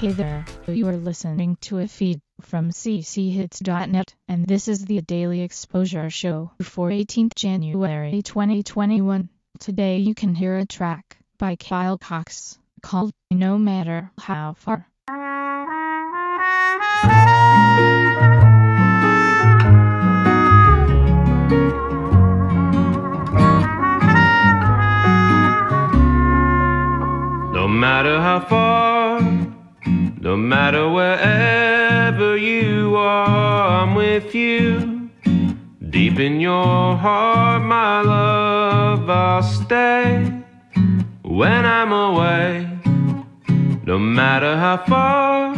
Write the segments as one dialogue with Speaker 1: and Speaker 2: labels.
Speaker 1: Hey there, you are listening to a feed from cchits.net, and this is the Daily Exposure Show for 18th January 2021. Today you can hear a track by Kyle Cox called No Matter How Far.
Speaker 2: No matter how far, no matter wherever you are, I'm with you. Deep in your heart, my love, I'll stay when I'm away. No matter how far,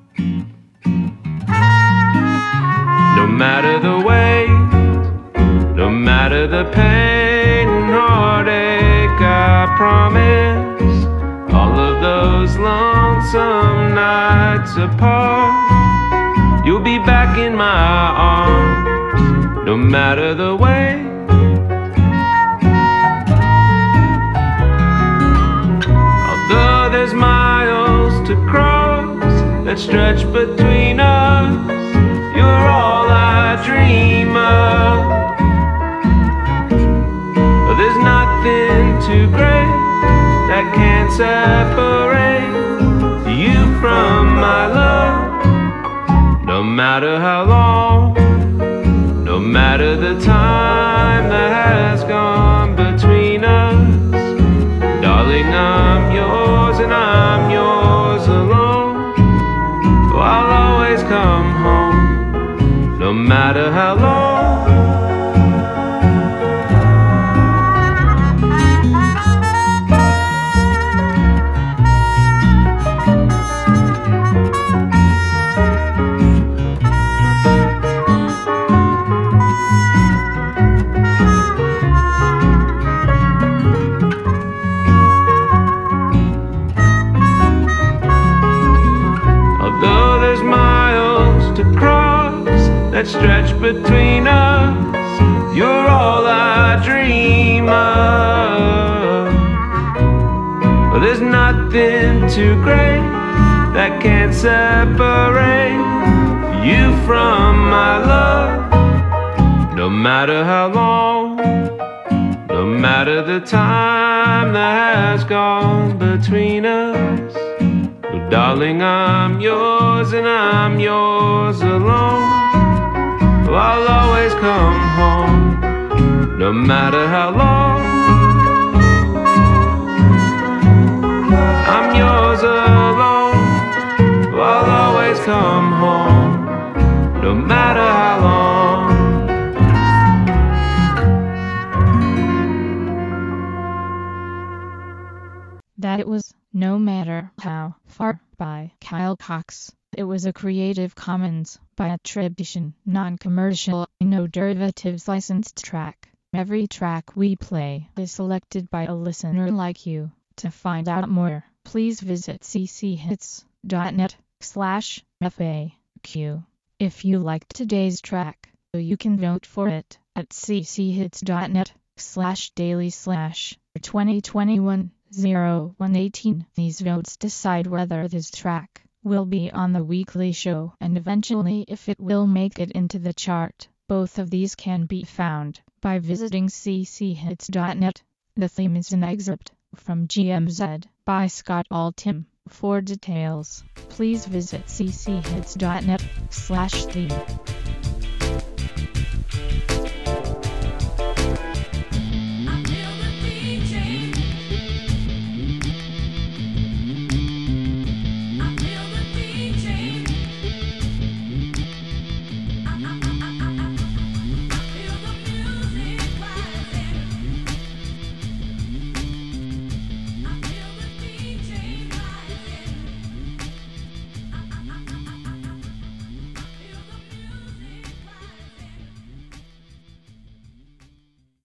Speaker 2: no matter the weight, no matter the pain and heartache, I promise all of those lonesome nights apart, you'll be back in my arms, no matter the way. Although there's miles to cross that stretch between us, you're all I dream of. There's nothing too great that can't separate you from my love. No matter how long, no matter the time that has gone between us, darling, I'm yours and I'm yours alone. So I'll always come home, no matter how long. That stretch between us, you're all I dream of. Well, there's nothing too great that can't separate you from my love. No matter how long, no matter the time that has gone between us, well, darling, I'm yours and I'm yours alone. I'll always come home, no matter how long. I'm yours alone. I'll always come home, no matter how long.
Speaker 1: That was No Matter How Far by Kyle Cox. It was a Creative Commons by attribution, non-commercial, no derivatives licensed track. Every track we play is selected by a listener like you. To find out more, please visit cchits.net/FAQ. If you liked today's track, you can vote for it at cchits.net/daily/2021-0118. These votes decide whether this track will be on the weekly show and eventually if it will make it into the chart. Both of these can be found by visiting cchits.net. The theme is an excerpt from GMZ by Scott Altham. For details, please visit cchits.net/theme.